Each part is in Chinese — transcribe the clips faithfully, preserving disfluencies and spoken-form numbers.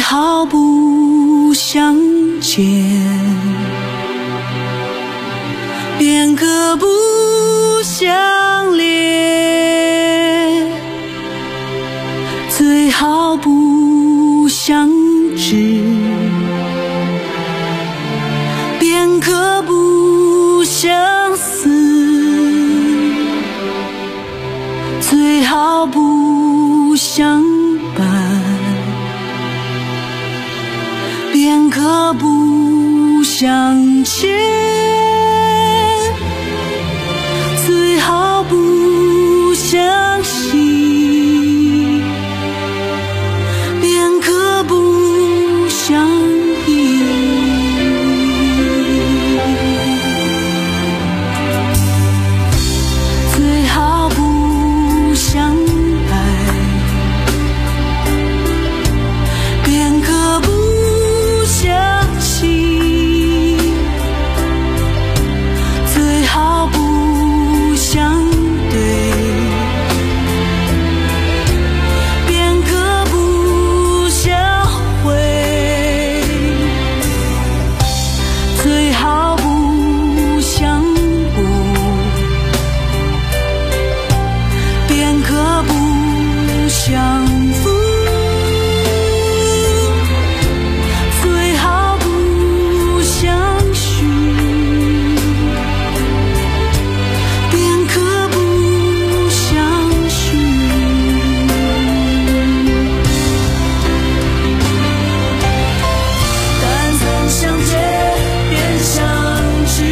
好不相见，便可不相恋，最好不相知，便可不相思，最好不相伴，便可不相欠，最好不相惜，便可不相依。最好不相爱，便可不相弃，最好不相对，便可不相会，最好不相顾，便可不相负，最好不相许，便可不相许。但曾相见便相知，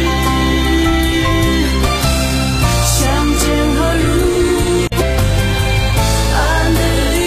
相见何如？安得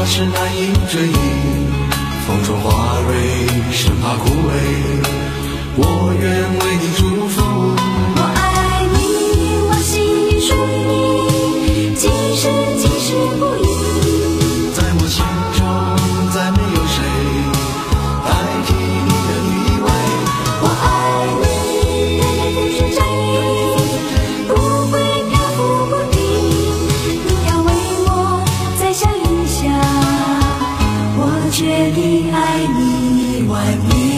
往事难以追忆，风中花蕊生怕枯萎，我愿为你祝福。 我爱你，我心里属于你，今生今世不移。 在我心中再没有谁代替你的地位。 我爱你，对你付出真意，不会漂浮不定。你要为我再想一想，我决定爱你万年。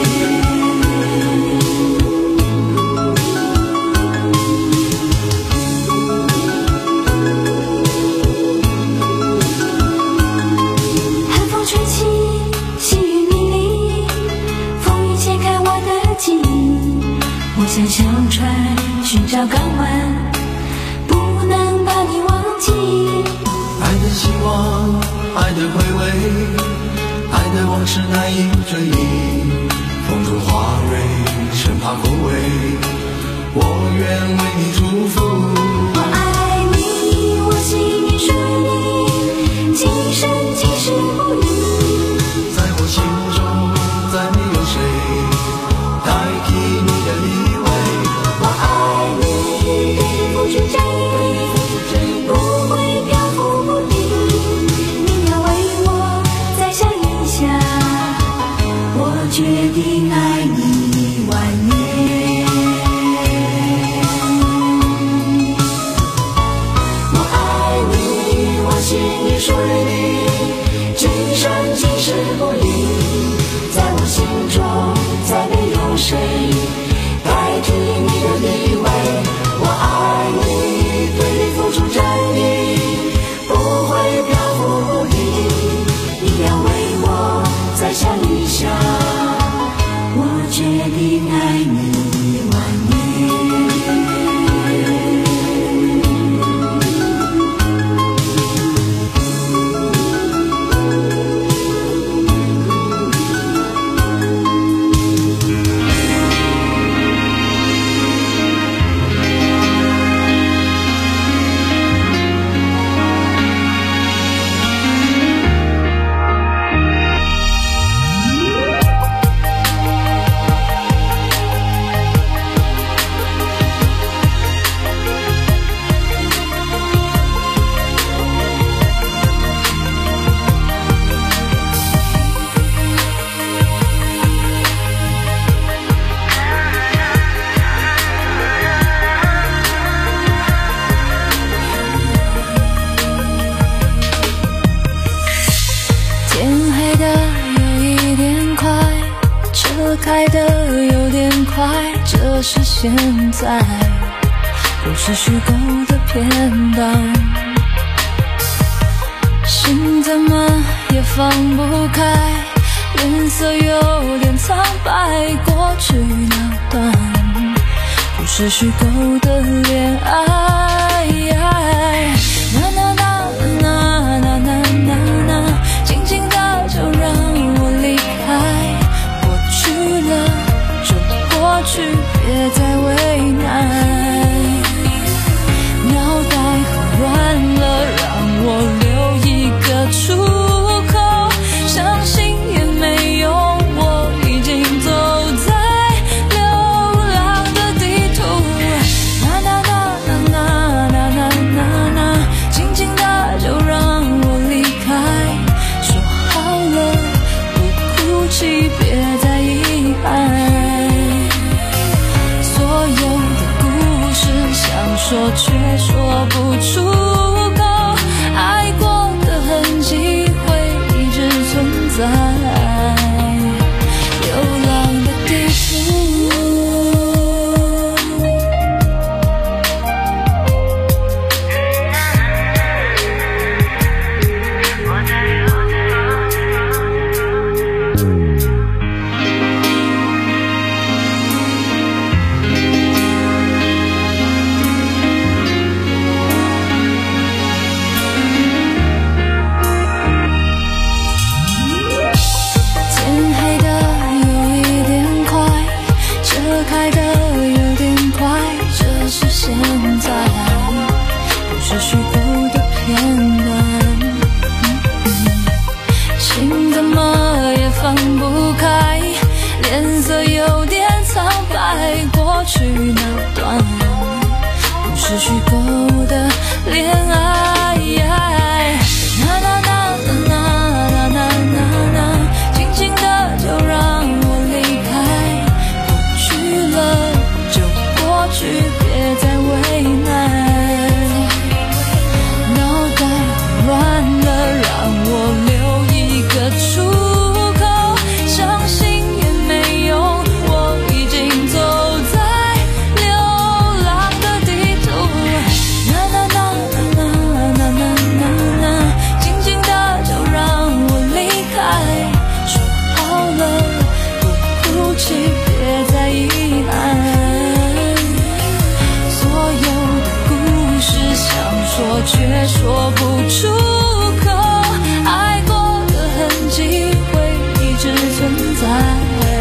我想小船寻找港湾，不能把你忘记。 爱的希望，爱的回味，爱的往事难以追忆，风中花蕊生怕枯萎，我愿为你祝福。 我爱你，我心里属于你，今生今世不移。 在我心中再没有谁代替你的地位。 我爱你，对你付出真意，不会漂浮不定。你要为我再想一想，我决定爱你万年。我爱你，我心里属于你，今生今世不移。在我心中再没有谁代替你的地位。我爱你，对你付出真意，不会漂浮不定。你要为我再想一想，我决定爱你万年。开得有点快，这是现在，不是虚构的片段，心怎么也放不开，脸色有点苍白，过去那段不是虚构的恋爱，那那那那那那那那，轻轻的就让我离开，过去别再为难，脑袋很乱了，让我留一个出口，相信也没用，我已经走在流浪的地图，那那那那那那那那，轻轻的就让我离开，说好了不哭泣，别再遗憾，说却说不出口，爱过的痕迹会一直存在，流浪的地图。是虚构的片段，嗯嗯是虚构的恋爱。啦啦啦啦啦啦啦啦，轻轻的就让我离开，过去了就过去，别再为难。脑袋乱了，让我留一个出口，伤心也没用，我已经走在流浪的地图。啦啦啦啦啦啦啦啦，静静的就让我离开，说好了不哭泣，别再遗憾。所有的故事想说却说不出口，爱过的痕迹会一直存在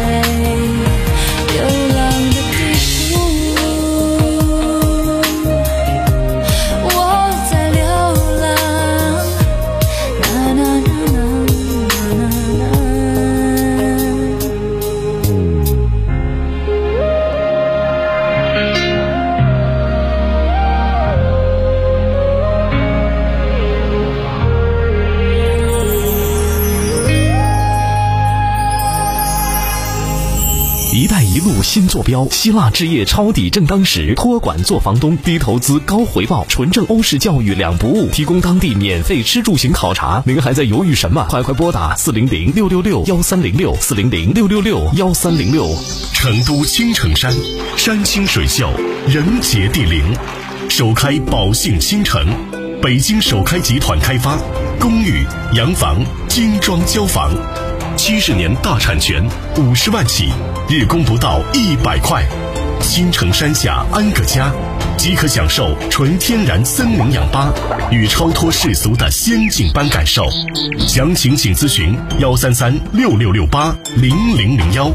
流浪的地图。我在流浪，啦啦啦啦啦啦。 一带一路新坐标，希腊置业抄底正当时，托管做房东，低投资高回报，纯正欧式教育两不误，提供当地免费吃住行考察。您还在犹豫什么？快快拨打四零零六六六幺三零六四零零六六六幺三零六。 成都青城山，山清水秀，人杰地灵，首开宝兴新城，北京首开集团开发，公寓、洋房、精装交房，七十年大产权，五十万起，日供不到一百块。新城山下安个家，即可享受纯天然森林氧吧与超脱世俗的仙境般感受。详情请咨询幺三三六六六八零零零幺。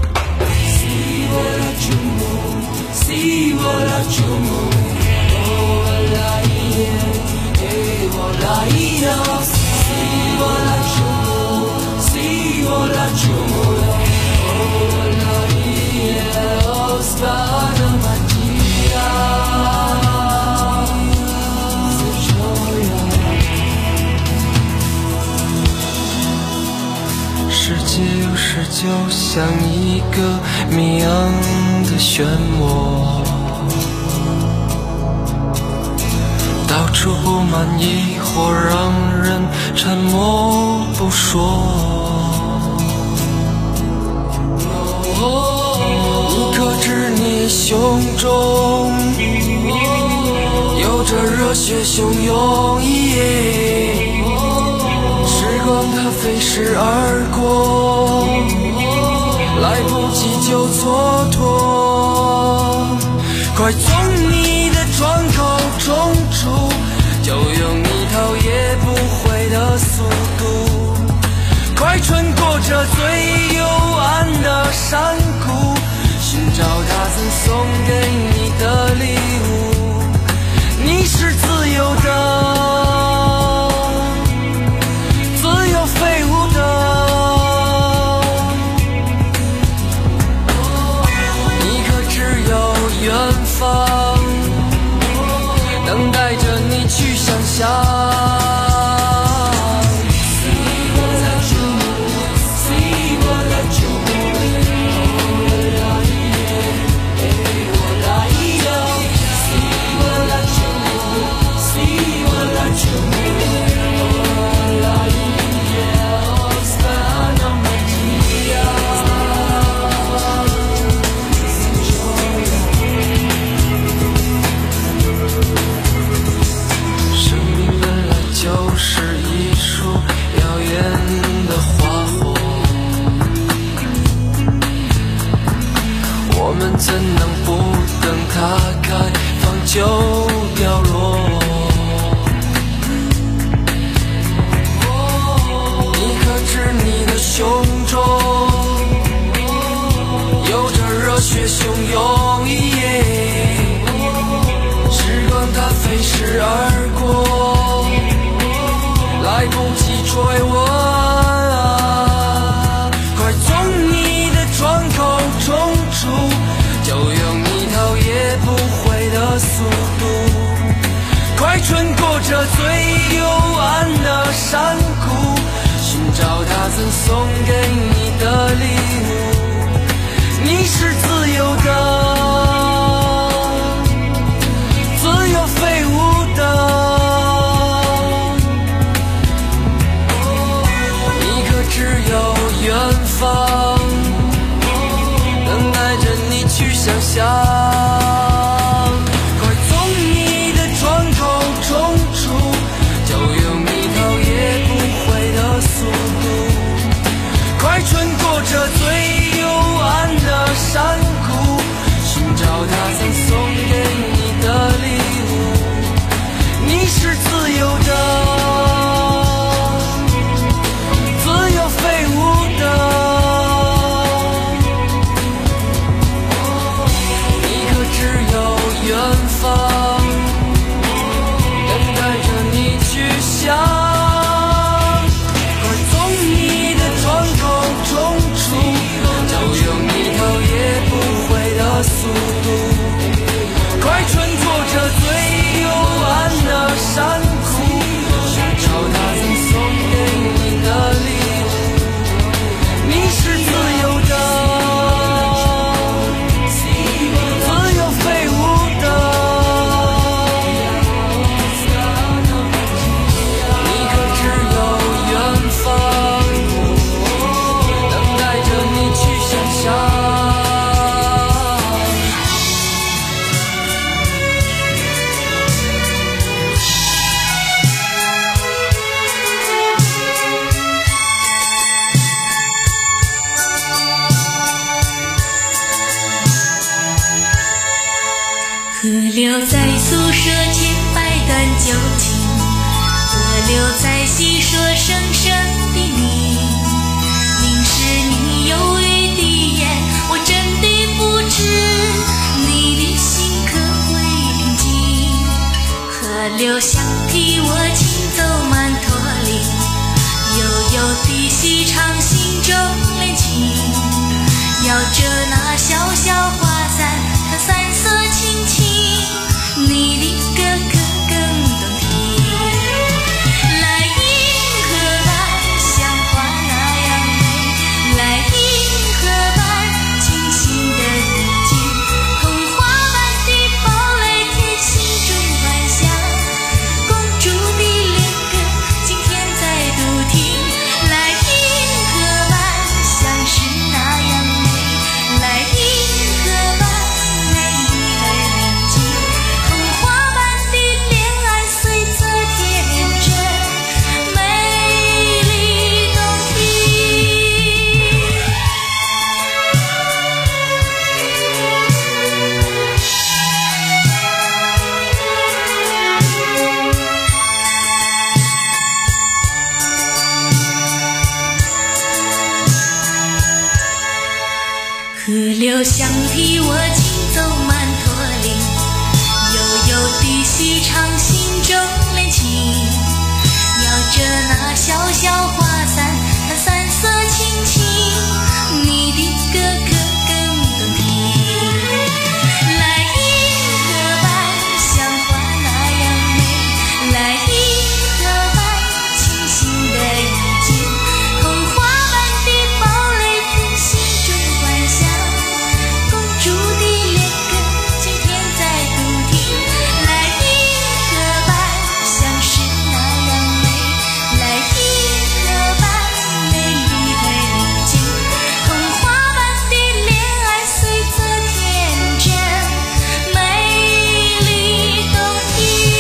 世界有时就像一个谜样的漩涡，到处不满意或让人沉默不说。你可知你胸中有着热血汹涌，时光它飞逝而过，来不及就蹉跎。快从你的窗口冲出，就用一头也不回的速度，快穿过这最幽暗的山谷，寻找他曾送给你的礼物。你是自由的，自由飞舞的，你可只有远方，等待着你去想象。怎能不等它开放就掉落？你可知你的胸中有着热血汹涌，时光它飞逝而过，来不及追问。快从你的窗口冲出，就用一头也不回的速度， 穿过这最幽暗的山谷，寻找他曾送给你的礼物。你是自由的，自由飞舞的，你可只有远方，等待着你去想象。这最幽暗的山谷，寻找他曾送给你的礼物。你是自由的，自由飞舞的，你可只有远方，等待着你去想。速度，快穿过这最幽暗的山谷，寻找他曾送给你的礼物。你是自由的，自由飞舞的，你可只有远方，等待着你去想象。 河流在诉说千百段旧情，河流在细说生生的你。凝视你忧郁的眼，我真的不知你的心可会宁静。河流想替我轻走曼陀林，悠悠的细唱心中恋情。摇着那小小花伞，它散色轻轻，你的歌可更动听。来银河般像花那样美，来银河般清新的意境，童话般的堡垒贴心中幻想，公主的恋歌今天再度听。来银河般像是那样美，来银河般美丽而宁静，童话般的恋爱随则天真，美丽动听。河流想替我轻走曼陀林，悠悠地细唱心中恋情。摇着那小小花伞，它散色轻轻，你的歌可更动听。来银河般像花那样美，来银河般清新的意境，童话般的堡垒贴心中幻想，公主的恋歌今天再度听。来银河般像是那样美，来银河般美丽而宁静，童话般的恋爱随则天真，美丽动听。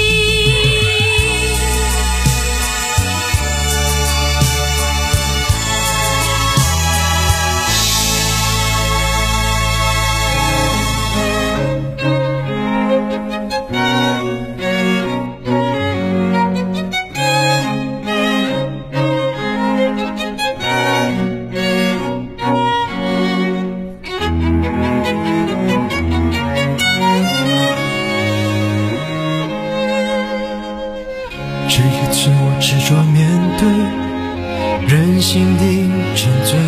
这一次我执着面对人性的沉醉，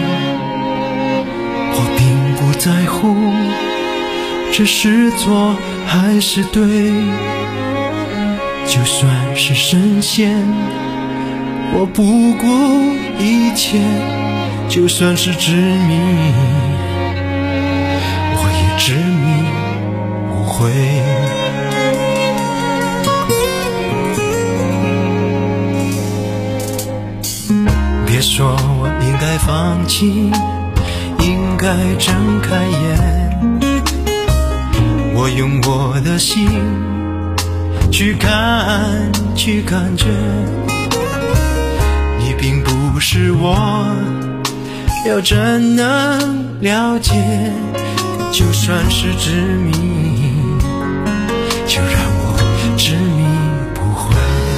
我并不在乎这是错还是对， 就算是神仙，我不顾一切，就算是执迷，我也执迷不悔。别说我应该放弃，应该睁开眼，我用我的心去看，去感觉，你并不是我，要怎能了解？就算是执迷，就让我执迷不悔。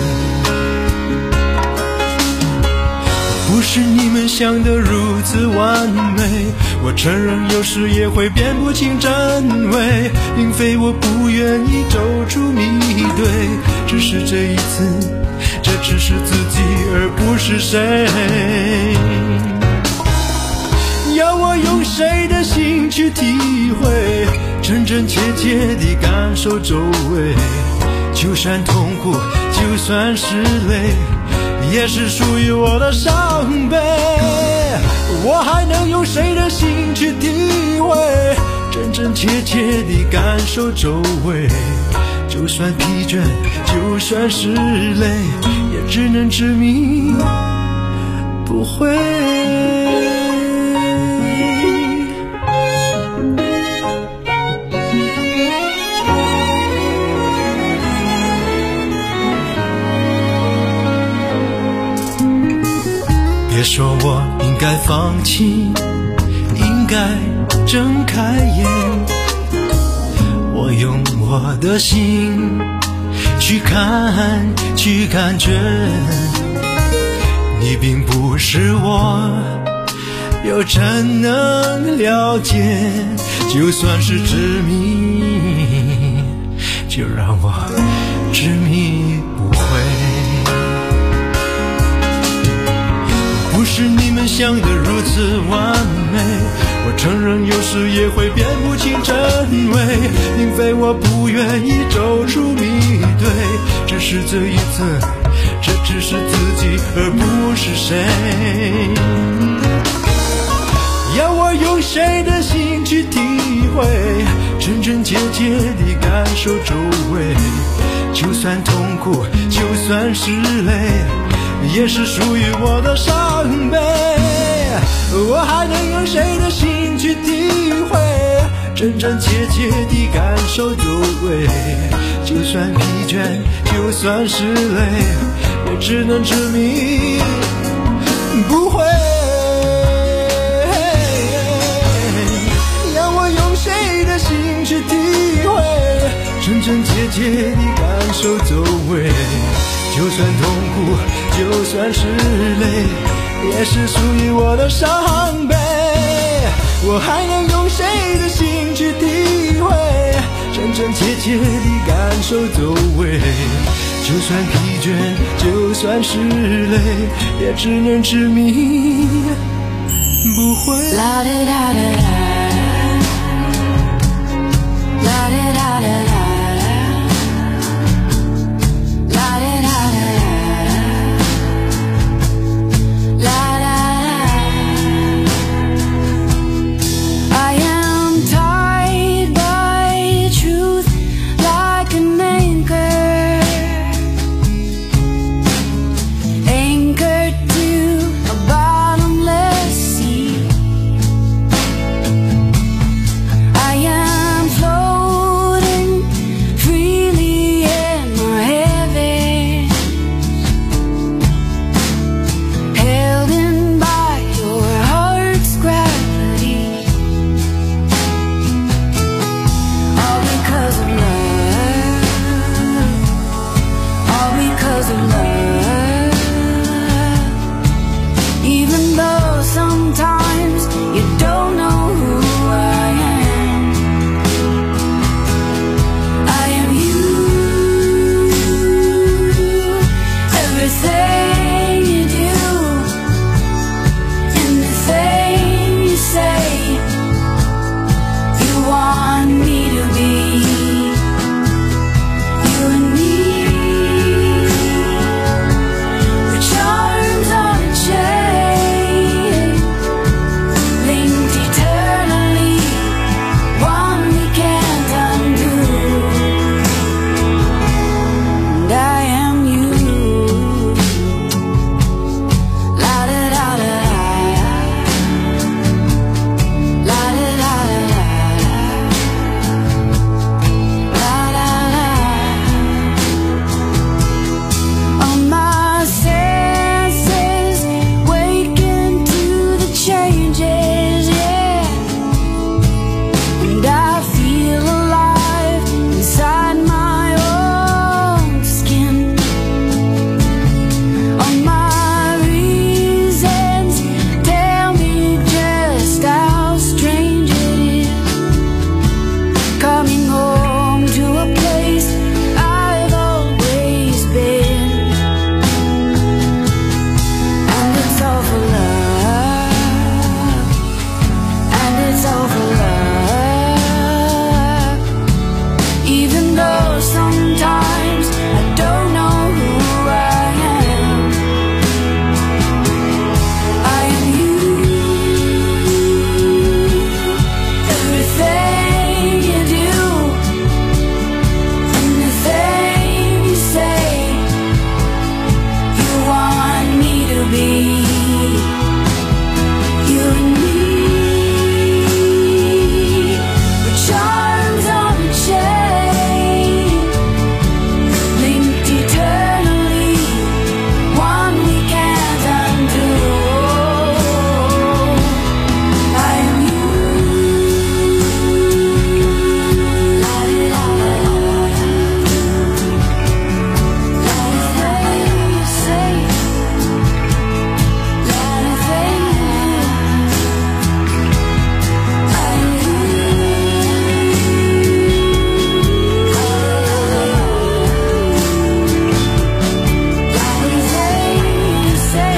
不是你们想的如此完美，我承认有时也会辨不清真伪，并非我不愿意走出迷堆，只是这一次，这只是自己而不是谁。要我用谁的心去体会，真真切切地感受周围，就算痛苦，就算是泪，也是属于我的伤悲。我还能用谁的心去体会，真真切切地感受周围，就算疲倦，就算是累，也只能执迷不悔。别说我应该放弃，应该睁开眼，我用我的心去看，去感觉，你并不是我，又怎能了解？就算是执迷，就让我执迷不悔。不是你们想的如此完美，我承认有时也会辨不清真伪，并非我不愿意走出迷堆，只是这一次，这只是自己而不是谁。要我用谁的心去体会，真真切切地感受周围，就算痛苦，就算是泪，也是属于我的伤悲。我还能用谁的心去体会，真真切切地感受周围，就算疲倦，就算是累，也只能执迷不悔。让我用谁的心去体会，真真切切地感受周围，就算痛苦，就算是累，也是属于我的伤悲。我还能用谁的心去体会，真真切切地感受周围，就算疲倦，就算是累，也只能执迷不悔。啦啦啦啦啦啦啦啦啦。 sometimes I don't know who I am. I am you. Everything you do, anything you say, you want me to be. You and me, with charms on a chain, linked eternally, one we can't undo. I am you. La la la la. Anything you say, anything you do. I am you. Anything you say,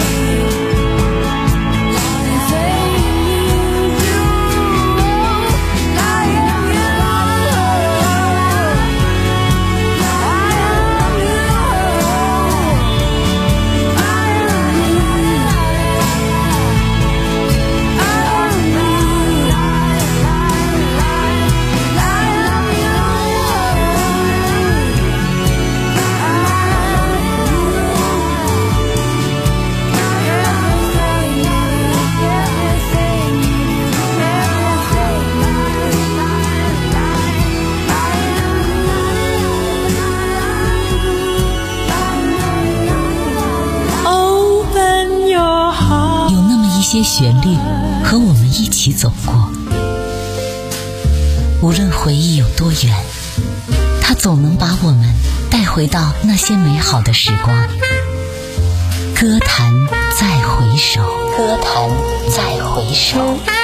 anything you do. I am you. Open your heart。有那么一些旋律和我们一起走过，无论回忆有多远，它总能把我们带回到那些美好的时光。歌坛再回首，歌坛再回首。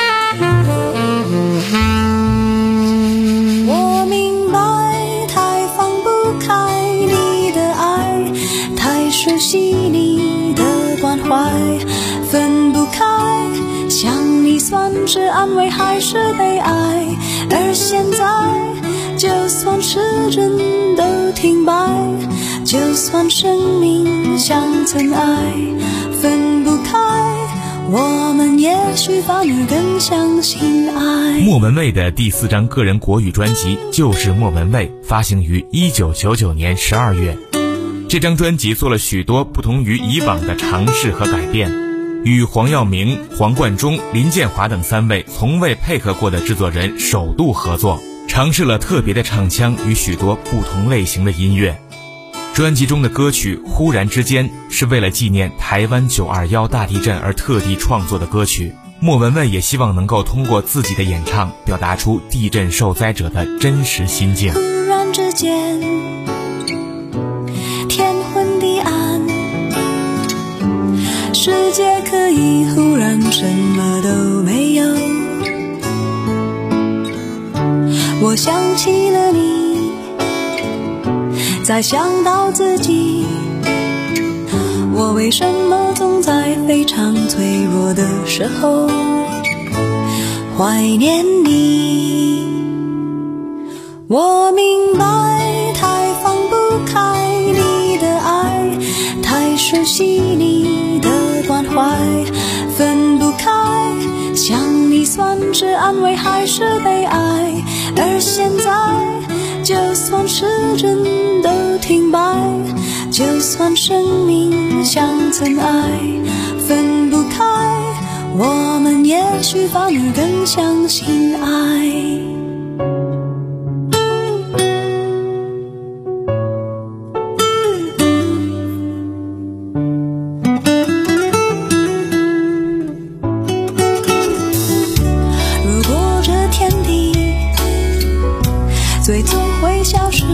我明白，太放不开你的爱，太熟悉你的关怀，分不开，想你算是安慰还是悲哀？而现在，就算时针都停摆，就算生命像尘埃，分不开，我们也许反而更相信爱。 莫文蔚的第四张个人国语专辑就是莫文蔚，发行于一九九九年十二月。这张专辑做了许多不同于以往的尝试和改变，与黄耀明、黄贯中、林建华等三位从未配合过的制作人首度合作，尝试了特别的唱腔与许多不同类型的音乐。专辑中的歌曲《忽然之间》是为了纪念台湾九二一大地震而特地创作的歌曲。莫文蔚也希望能够通过自己的演唱表达出地震受灾者的真实心境。 忽然之间，天昏地暗，世界可以忽然什么都没有。我想起了你，再想到自己，我为什么总在非常脆弱的时候怀念你？我明白，太放不开你的爱，太熟悉你的关怀，分不开，想你算是安慰还是悲哀？而现在，就算时针都停摆，就算生命像尘埃，分不开，我们也许反而更相信爱。如果这天地最终会消失，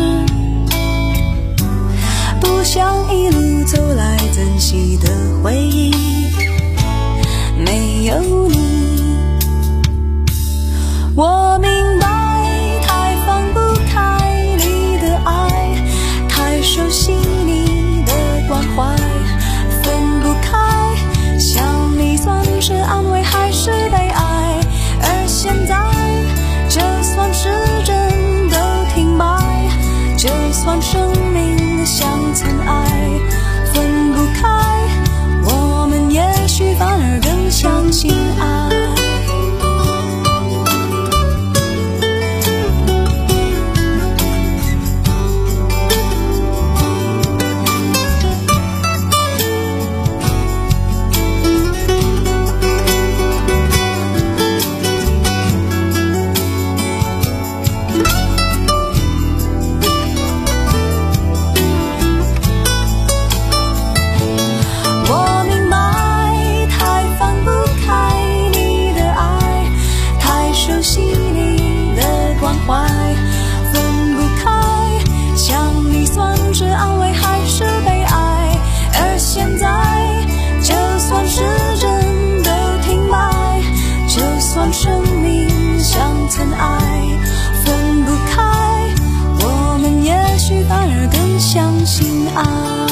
不想一路走来珍惜的回忆没有你。我明白，太放不开你的爱，太熟悉你的关怀，分不开，想你算是安慰还是悲哀？而现在，就算时针都停摆，就算生命像尘埃，分不开，我们也许反而更相信爱。生命像尘埃，分不开，我们也许反而更相信爱。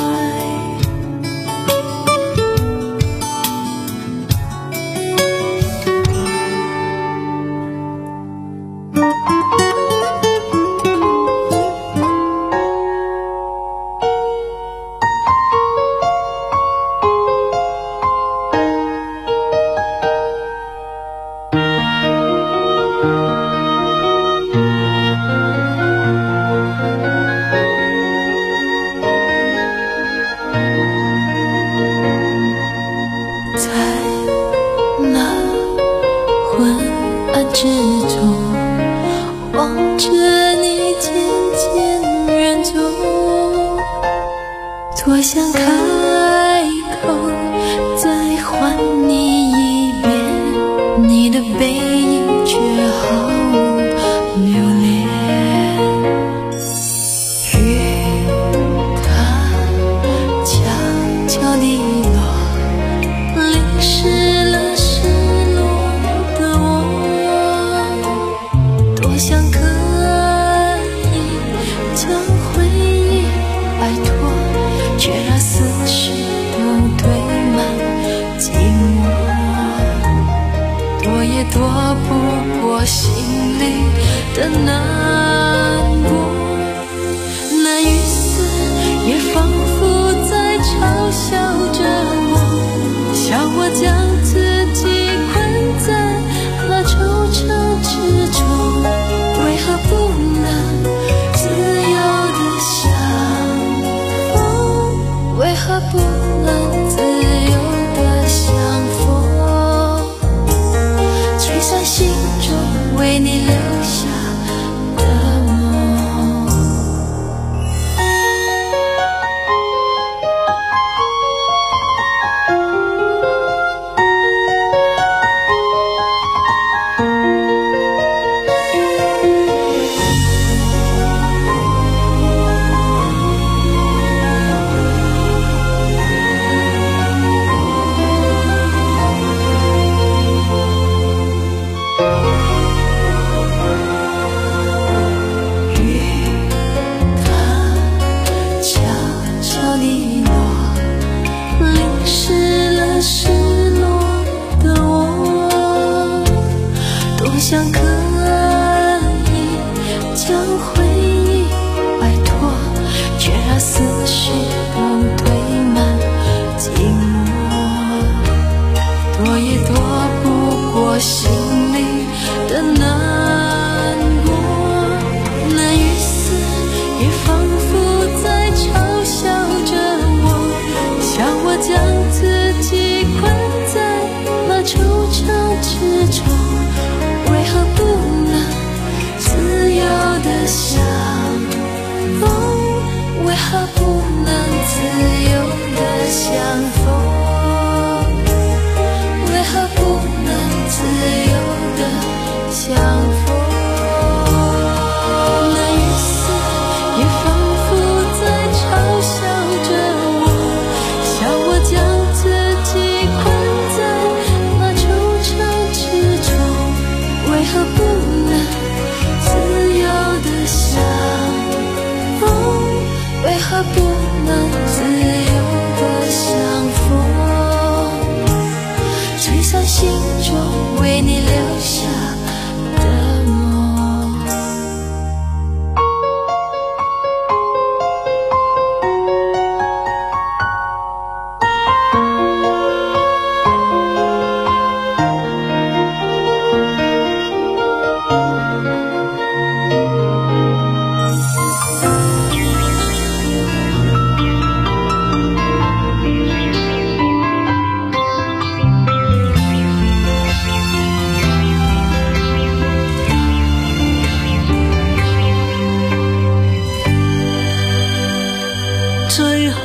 多想开口再唤你一遍，你的背影却毫无留恋。雨它悄悄地落，淋湿了失落的我。多想可以将回忆摆脱，却让思绪都堆满寂寞，躲也躲不过心里的难过。那雨丝也仿佛在嘲笑着我，笑我将自己困在那惆怅之中，为何不能自由地想，为何不能自由地相逢，吹散心中为你留下的梦。想可以将回忆摆脱，却让思绪都堆满寂寞，躲也躲不过心里的难过。那雨丝也仿佛在嘲笑着我，笑我将自己困在那惆怅之中，为何不能自由地相逢，为何不能自由地相逢，为何不能自由地相逢。那雨丝也仿佛在嘲笑着我，笑我将自己困在那惆怅之中，为何不能自由地相逢，为何不能自由地相逢，吹散心中为你留下的梦。 最好，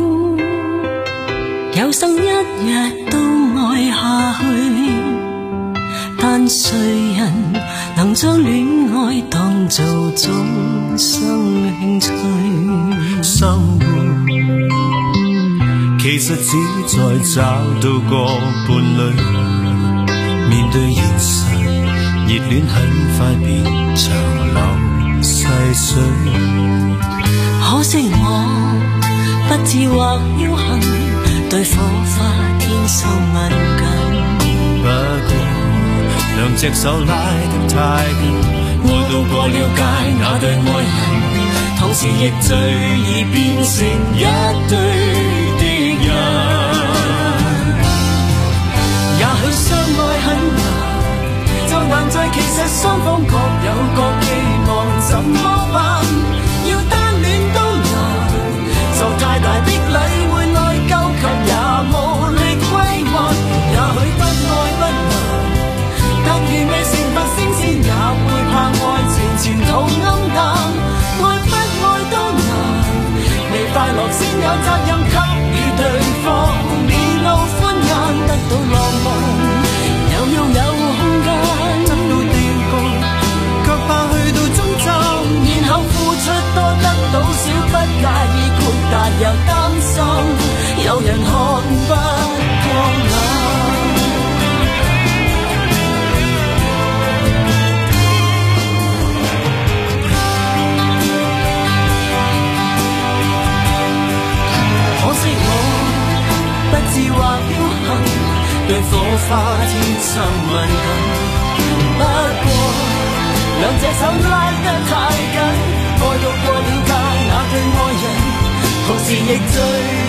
有生一日都愛下去。但誰人能將戀愛當做終生興趣？ 生活其實只在找到個伴侶，面對現實，熱戀很快變長流細水。 可惜我不智或僥倖，對火花天生敏感。 不過兩隻手拉得太緊，愛到過了界那對愛人，同時亦最易變成一對敵人。也許相愛很難，就難在其實雙方各有各寄望，怎麼辦？要單戀都難，受太大的禮會內疚，卻也無力歸還。也許不愛不難，但如未成佛升仙，也會怕愛情前途暗淡。愛不愛都難，未快樂先有責任給予對方，面露歡顏，得到浪漫，又要有空間。真到地步，卻怕去到終站，然後付出多得到少，不介意豁達又擔心，有人看不過眼。不智或僥倖，對火花天生敏感。不過兩隻手拉得太緊，愛到過了界那對愛人，同時亦最